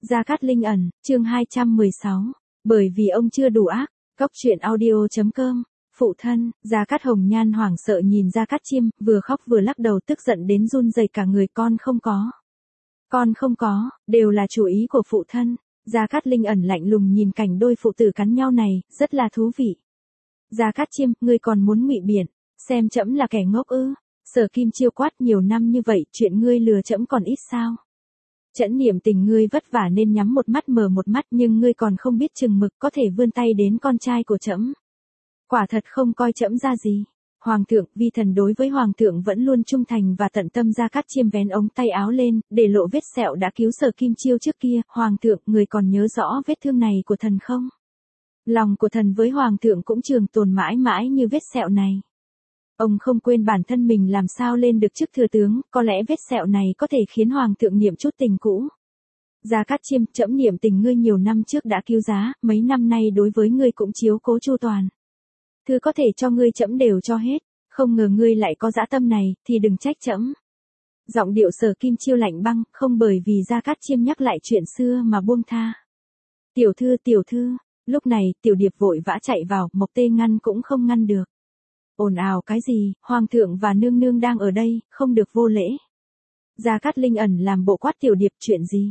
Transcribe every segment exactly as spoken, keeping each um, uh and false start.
Gia Cát Linh ẩn, chương hai trăm mười sáu. Bởi vì ông chưa đủ ác. Cốc truyện audio chấm com. Phụ thân, Gia Cát Hồng Nhan hoảng sợ nhìn Gia Cát Chiêm, vừa khóc vừa lắc đầu tức giận đến run rẩy cả người. Con không có. Con không có, đều là chủ ý của phụ thân. Gia Cát Linh ẩn lạnh lùng nhìn cảnh đôi phụ tử cắn nhau này, rất là thú vị. Gia Cát Chiêm, ngươi còn muốn ngụy biện, xem trẫm là kẻ ngốc ư? Sở Kim Chiêu quát, nhiều năm như vậy, chuyện ngươi lừa trẫm còn ít sao? Trẫm niệm tình ngươi vất vả nên nhắm một mắt mở một mắt, nhưng ngươi còn không biết chừng mực, có thể vươn tay đến con trai của trẫm. Quả thật không coi trẫm ra gì. Hoàng thượng, vi thần đối với hoàng thượng vẫn luôn trung thành và tận tâm. Gia Cát Chiêm vén ống tay áo lên, để lộ vết sẹo đã cứu Sở Kim Chiêu trước kia. Hoàng thượng, người còn nhớ rõ vết thương này của thần không? Lòng của thần với hoàng thượng cũng trường tồn mãi mãi như vết sẹo này. Ông không quên bản thân mình làm sao lên được chức thừa tướng, có lẽ vết sẹo này có thể khiến hoàng thượng niệm chút tình cũ. Gia Cát Chiêm, trẫm niệm tình ngươi nhiều năm trước đã cứu giá, mấy năm nay đối với ngươi cũng chiếu cố chu toàn. Thứ có thể cho ngươi trẫm đều cho hết, không ngờ ngươi lại có dã tâm này, thì đừng trách trẫm. Giọng điệu Sở Kim Chiêu lạnh băng, không bởi vì Gia Cát Chiêm nhắc lại chuyện xưa mà buông tha. Tiểu thư, tiểu thư, lúc này, Tiểu Điệp vội vã chạy vào, Mộc Tê ngăn cũng không ngăn được. Ồn ào cái gì, hoàng thượng và nương nương đang ở đây, không được vô lễ. Gia Cát Linh ẩn làm bộ quát Tiểu Điệp, chuyện gì?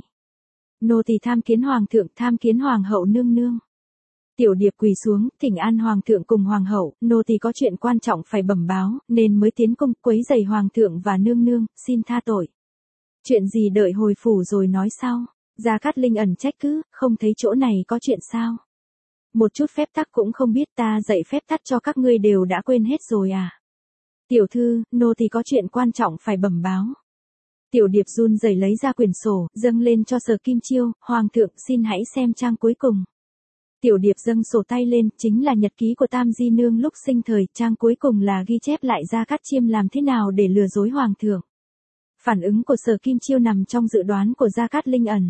Nô tỳ tham kiến hoàng thượng, tham kiến hoàng hậu nương nương. Tiểu Điệp quỳ xuống, thỉnh an hoàng thượng cùng hoàng hậu, nô tỳ có chuyện quan trọng phải bẩm báo, nên mới tiến cung quấy rầy hoàng thượng và nương nương, xin tha tội. Chuyện gì đợi hồi phủ rồi nói sau. Gia Cát Linh ẩn trách cứ, không thấy chỗ này có chuyện sao? Một chút phép tắc cũng không biết, ta dạy phép tắc cho các ngươi đều đã quên hết rồi à? Tiểu thư, nô tỳ có chuyện quan trọng phải bẩm báo. Tiểu Điệp run rẩy lấy ra quyển sổ, dâng lên cho Sở Kim Chiêu, hoàng thượng xin hãy xem trang cuối cùng. Tiểu Điệp dâng sổ tay lên, chính là nhật ký của Tam Di Nương lúc sinh thời, trang cuối cùng là ghi chép lại Gia Cát Chiêm làm thế nào để lừa dối hoàng thượng. Phản ứng của Sở Kim Chiêu nằm trong dự đoán của Gia Cát Linh ẩn.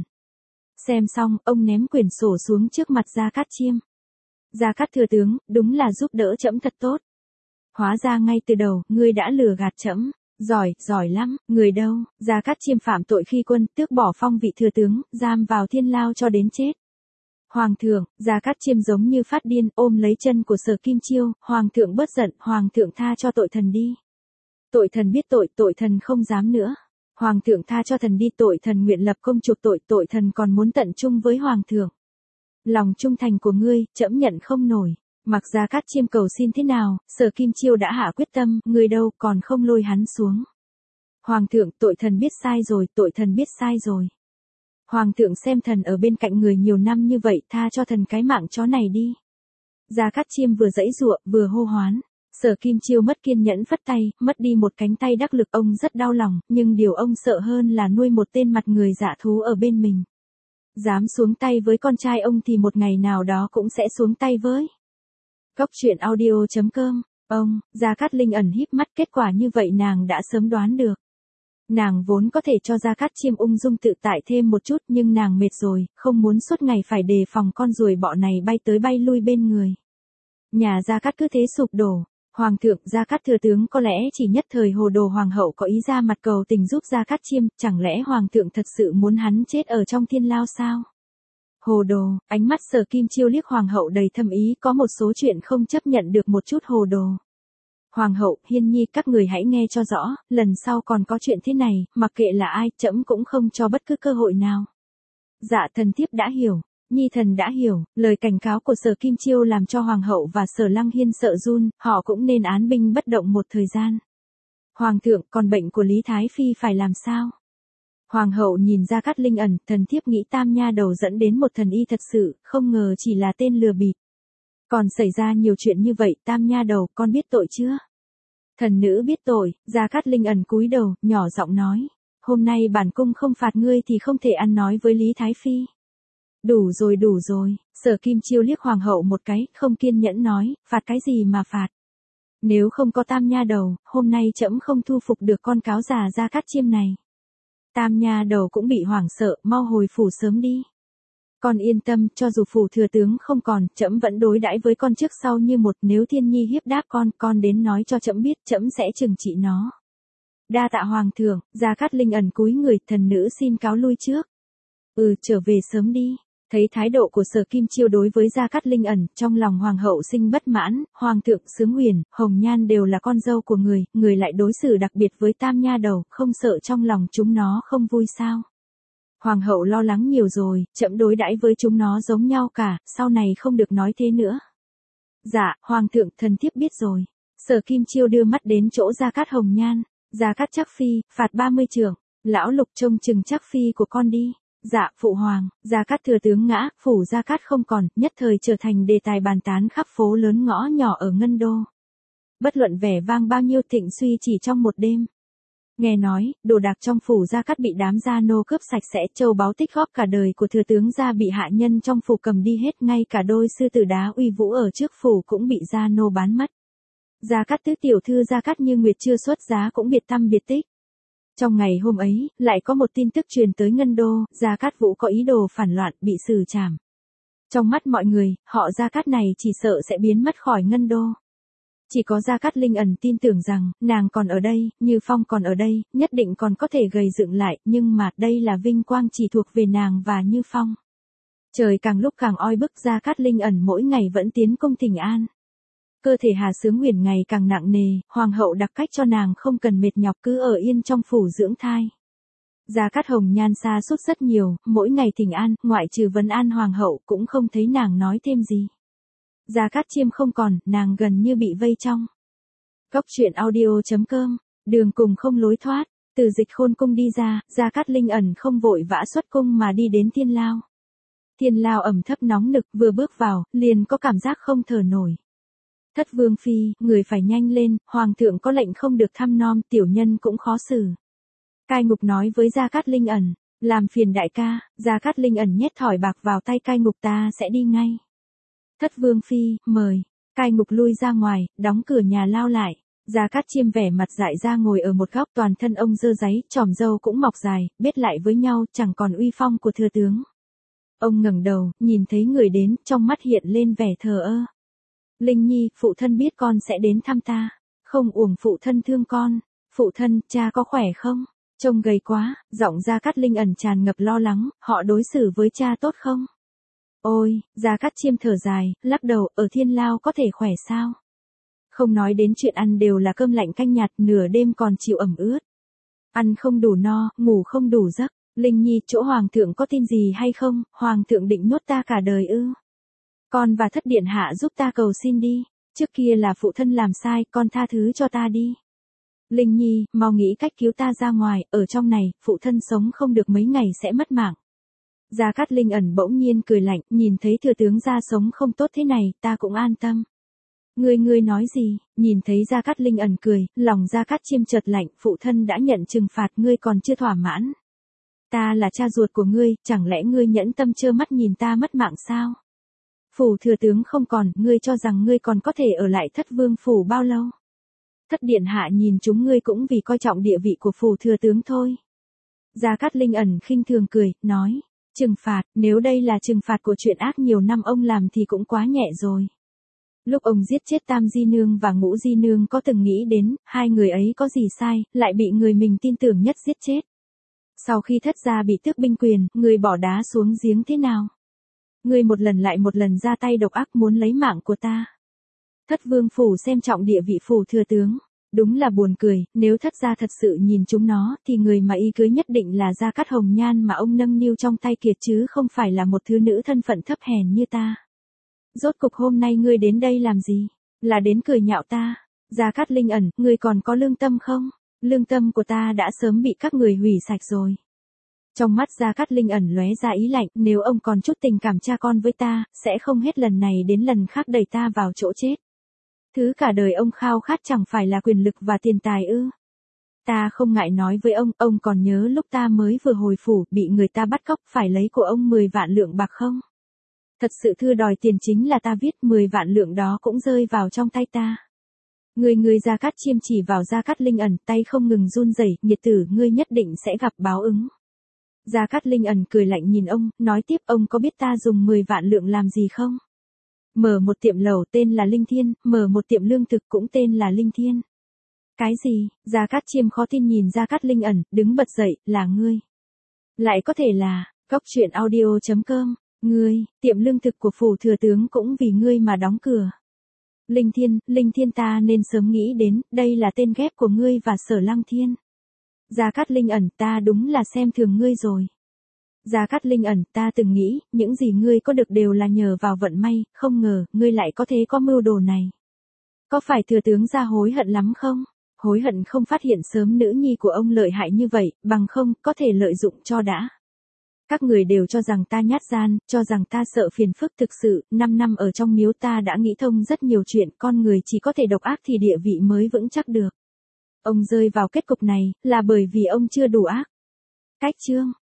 Xem xong, ông ném quyển sổ xuống trước mặt Gia Cát Chiêm. Gia Cát thừa tướng, đúng là giúp đỡ trẫm thật tốt. Hóa ra ngay từ đầu, ngươi đã lừa gạt trẫm, giỏi, giỏi lắm, người đâu? Gia Cát Chiêm phạm tội khi quân, tước bỏ phong vị thừa tướng, giam vào thiên lao cho đến chết. Hoàng thượng, Gia Cát Chiêm giống như phát điên, ôm lấy chân của Sở Kim Chiêu, hoàng thượng bớt giận, hoàng thượng tha cho tội thần đi. Tội thần biết tội, tội thần không dám nữa. Hoàng thượng tha cho thần đi, tội thần nguyện lập công chuộc tội, tội thần còn muốn tận trung với hoàng thượng. Lòng trung thành của ngươi, trẫm nhận không nổi. Mặc Gia Cát Chiêm cầu xin thế nào, Sở Kim Chiêu đã hạ quyết tâm, ngươi đâu, còn không lôi hắn xuống. Hoàng thượng, tội thần biết sai rồi, tội thần biết sai rồi. Hoàng thượng xem thần ở bên cạnh người nhiều năm như vậy, tha cho thần cái mạng chó này đi. Gia Cát Chiêm vừa giãy giụa, vừa hô hoán. Sở Kim Chiêu mất kiên nhẫn phất tay, mất đi một cánh tay đắc lực, ông rất đau lòng, nhưng điều ông sợ hơn là nuôi một tên mặt người dạ thú ở bên mình. Dám xuống tay với con trai ông thì một ngày nào đó cũng sẽ xuống tay với. Cốc truyện audio chấm com. Ông, Gia Cát Linh ẩn híp mắt, kết quả như vậy nàng đã sớm đoán được. Nàng vốn có thể cho Gia Cát Chiêm ung dung tự tại thêm một chút, nhưng nàng mệt rồi, không muốn suốt ngày phải đề phòng con ruồi bọ này bay tới bay lui bên người. Nhà Gia Cát cứ thế sụp đổ. Hoàng thượng, Gia Cát thừa tướng có lẽ chỉ nhất thời hồ đồ, hoàng hậu có ý ra mặt cầu tình giúp Gia Cát Chiêm, chẳng lẽ hoàng thượng thật sự muốn hắn chết ở trong thiên lao sao? Hồ đồ, ánh mắt Sở Kim Chiêu liếc hoàng hậu đầy thâm ý, có một số chuyện không chấp nhận được một chút hồ đồ. Hoàng hậu, Hiên Nhi, các người hãy nghe cho rõ, lần sau còn có chuyện thế này, mặc kệ là ai, trẫm cũng không cho bất cứ cơ hội nào. Dạ thần thiếp đã hiểu. Nhi thần đã hiểu, lời cảnh cáo của Sở Kim Chiêu làm cho Hoàng hậu và Sở Lăng Hiên sợ run, họ cũng nên án binh bất động một thời gian. Hoàng thượng, còn bệnh của Lý Thái Phi phải làm sao? Hoàng hậu nhìn Gia Cát Linh ẩn, thần thiếp nghĩ tam nha đầu dẫn đến một thần y thật sự, không ngờ chỉ là tên lừa bịp. Còn xảy ra nhiều chuyện như vậy, tam nha đầu, con biết tội chưa? Thần nữ biết tội. Gia Cát Linh ẩn cúi đầu, nhỏ giọng nói. Hôm nay bản cung không phạt ngươi thì không thể ăn nói với Lý Thái Phi. Đủ rồi đủ rồi, Sở Kim Chiêu liếc hoàng hậu một cái, không kiên nhẫn nói, phạt cái gì mà phạt. Nếu không có tam nha đầu, hôm nay trẫm không thu phục được con cáo già Gia Cát Chiêm này. Tam nha đầu cũng bị hoảng sợ, mau hồi phủ sớm đi. Con yên tâm, cho dù phủ thừa tướng không còn, trẫm vẫn đối đãi với con trước sau như một, nếu Thiên Nhi hiếp đáp con, con đến nói cho trẫm biết, trẫm sẽ trừng trị nó. Đa tạ hoàng thượng. Gia Cát Linh ẩn cúi người, thần nữ xin cáo lui trước. Ừ, trở về sớm đi. Thấy thái độ của Sở Kim Chiêu đối với Gia Cát Linh ẩn, trong lòng hoàng hậu sinh bất mãn, hoàng thượng Sướng Huyền, Hồng Nhan đều là con dâu của người, người lại đối xử đặc biệt với tam nha đầu, không sợ trong lòng chúng nó không vui sao? Hoàng hậu lo lắng nhiều rồi, chậm đối đãi với chúng nó giống nhau cả, sau này không được nói thế nữa. Dạ, hoàng thượng, thần thiếp biết rồi. Sở Kim Chiêu đưa mắt đến chỗ Gia Cát Hồng Nhan, Gia Cát Trác Phi, phạt ba mươi trượng, lão Lục trông chừng Trác Phi của con đi. Dạ, phụ hoàng, Gia Cát thừa tướng ngã, phủ Gia Cát không còn, nhất thời trở thành đề tài bàn tán khắp phố lớn ngõ nhỏ ở Ngân Đô. Bất luận vẻ vang bao nhiêu thịnh suy chỉ trong một đêm. Nghe nói, đồ đạc trong phủ Gia Cát bị đám gia nô cướp sạch sẽ, châu báu tích góp cả đời của thừa tướng gia bị hạ nhân trong phủ cầm đi hết, ngay cả đôi sư tử đá uy vũ ở trước phủ cũng bị gia nô bán mất. Gia Cát tứ tiểu thư Gia Cát Như Nguyệt chưa xuất giá cũng biệt tăm biệt tích. Trong ngày hôm ấy, lại có một tin tức truyền tới Ngân Đô, Gia Cát Vũ có ý đồ phản loạn, bị xử trảm. Trong mắt mọi người, họ Gia Cát này chỉ sợ sẽ biến mất khỏi Ngân Đô. Chỉ có Gia Cát Linh ẩn tin tưởng rằng, nàng còn ở đây, Như Phong còn ở đây, nhất định còn có thể gầy dựng lại, nhưng mà đây là vinh quang chỉ thuộc về nàng và Như Phong. Trời càng lúc càng oi bức, Gia Cát Linh ẩn mỗi ngày vẫn tiến công thỉnh an. Cơ thể Hà Sướng Huyền ngày càng nặng nề, hoàng hậu đặc cách cho nàng không cần mệt nhọc cứ ở yên trong phủ dưỡng thai. Gia Cát Hồng Nhan sa sút rất nhiều, mỗi ngày thỉnh an, ngoại trừ vấn an hoàng hậu cũng không thấy nàng nói thêm gì. Gia Cát Chiêm không còn, nàng gần như bị vây trong. Cốc truyện audio chấm com, đường cùng không lối thoát, từ Dịch Khôn cung đi ra, Gia Cát Linh ẩn không vội vã xuất cung mà đi đến Thiên Lao. Thiên Lao ẩm thấp nóng nực, vừa bước vào, liền có cảm giác không thở nổi. Thất vương phi, người phải nhanh lên, hoàng thượng có lệnh không được thăm nom, tiểu nhân cũng khó xử. Cai Ngục nói với Gia Cát Linh ẩn, làm phiền đại ca. Gia Cát Linh ẩn nhét thỏi bạc vào tay Cai Ngục, ta sẽ đi ngay. Thất vương phi, mời. Cai Ngục lui ra ngoài, đóng cửa nhà lao lại. Gia Cát Chiêm vẻ mặt dại ra ngồi ở một góc, toàn thân ông dơ dáy, chòm râu cũng mọc dài, bết lại với nhau, chẳng còn uy phong của thừa tướng. Ông ngẩng đầu, nhìn thấy người đến, trong mắt hiện lên vẻ thờ ơ. Linh Nhi, phụ thân biết con sẽ đến thăm ta. Không uổng phụ thân thương con. Phụ thân, cha có khỏe không? Trông gầy quá, giọng Gia Cát Linh ẩn tràn ngập lo lắng, họ đối xử với cha tốt không? Ôi, Gia Cát Chiêm thở dài, lắc đầu, ở Thiên Lao có thể khỏe sao? Không nói đến chuyện ăn đều là cơm lạnh canh nhạt, nửa đêm còn chịu ẩm ướt. Ăn không đủ no, ngủ không đủ giấc. Linh Nhi, chỗ hoàng thượng có tin gì hay không? Hoàng thượng định nhốt ta cả đời ư? Con và thất điện hạ giúp ta cầu xin đi. Trước kia là phụ thân làm sai, con tha thứ cho ta đi. Linh Nhi, mau nghĩ cách cứu ta ra ngoài, ở trong này, phụ thân sống không được mấy ngày sẽ mất mạng. Gia Cát Linh ẩn bỗng nhiên cười lạnh, nhìn thấy thừa tướng gia sống không tốt thế này, ta cũng an tâm. Ngươi ngươi nói gì? Nhìn thấy Gia Cát Linh ẩn cười, lòng Gia Cát Chiêm chợt lạnh, phụ thân đã nhận trừng phạt, ngươi còn chưa thỏa mãn. Ta là cha ruột của ngươi, chẳng lẽ ngươi nhẫn tâm trơ mắt nhìn ta mất mạng sao? Phủ thừa tướng không còn, ngươi cho rằng ngươi còn có thể ở lại Thất vương phủ bao lâu? Thất điện hạ nhìn chúng ngươi cũng vì coi trọng địa vị của phủ thừa tướng thôi. Gia Cát Linh ẩn khinh thường cười, nói, trừng phạt, nếu đây là trừng phạt của chuyện ác nhiều năm ông làm thì cũng quá nhẹ rồi. Lúc ông giết chết Tam Di Nương và Ngũ Di Nương có từng nghĩ đến, hai người ấy có gì sai, lại bị người mình tin tưởng nhất giết chết. Sau khi thất gia bị tước binh quyền, người bỏ đá xuống giếng thế nào? Ngươi một lần lại một lần ra tay độc ác muốn lấy mạng của ta. Thất vương phủ xem trọng địa vị phủ thừa tướng. Đúng là buồn cười, nếu thất gia thật sự nhìn chúng nó, thì người mà y cưới nhất định là Gia Cát Hồng Nhan mà ông nâng niu trong tay kiệt chứ không phải là một thứ nữ thân phận thấp hèn như ta. Rốt cục hôm nay ngươi đến đây làm gì? Là đến cười nhạo ta. Gia Cát Linh ẩn, ngươi còn có lương tâm không? Lương tâm của ta đã sớm bị các người hủy sạch rồi. Trong mắt Gia Cát Linh ẩn lóe ra ý lạnh, nếu ông còn chút tình cảm cha con với ta, sẽ không hết lần này đến lần khác đẩy ta vào chỗ chết. Thứ cả đời ông khao khát chẳng phải là quyền lực và tiền tài ư? Ta không ngại nói với ông, ông còn nhớ lúc ta mới vừa hồi phủ, bị người ta bắt cóc phải lấy của ông mười vạn lượng bạc không? Thật sự thư đòi tiền chính là ta viết, mười vạn lượng đó cũng rơi vào trong tay ta. Người người Gia Cát Chiêm chỉ vào Gia Cát Linh ẩn, tay không ngừng run rẩy, nghiệt tử, ngươi nhất định sẽ gặp báo ứng. Gia Cát Linh ẩn cười lạnh nhìn ông, nói tiếp, ông có biết ta dùng mười vạn lượng làm gì không? Mở một tiệm lẩu tên là Linh Thiên, mở một tiệm lương thực cũng tên là Linh Thiên. Cái gì? Gia Cát Chiêm khó tin nhìn Gia Cát Linh ẩn, đứng bật dậy, là ngươi. Lại có thể là, Cóc truyện audio chấm com, ngươi, tiệm lương thực của phủ thừa tướng cũng vì ngươi mà đóng cửa. Linh Thiên, Linh Thiên ta nên sớm nghĩ đến, đây là tên ghép của ngươi và Sở Lăng Thiên. Gia Cát Linh ẩn, ta đúng là xem thường ngươi rồi. Gia Cát Linh ẩn, ta từng nghĩ, những gì ngươi có được đều là nhờ vào vận may, không ngờ, ngươi lại có thế có mưu đồ này. Có phải thừa tướng gia hối hận lắm không? Hối hận không phát hiện sớm nữ nhi của ông lợi hại như vậy, bằng không, có thể lợi dụng cho đã. Các người đều cho rằng ta nhát gan, cho rằng ta sợ phiền phức thực sự, năm năm ở trong miếu ta đã nghĩ thông rất nhiều chuyện, con người chỉ có thể độc ác thì địa vị mới vững chắc được. Ông rơi vào kết cục này, là bởi vì ông chưa đủ ác. Cách chương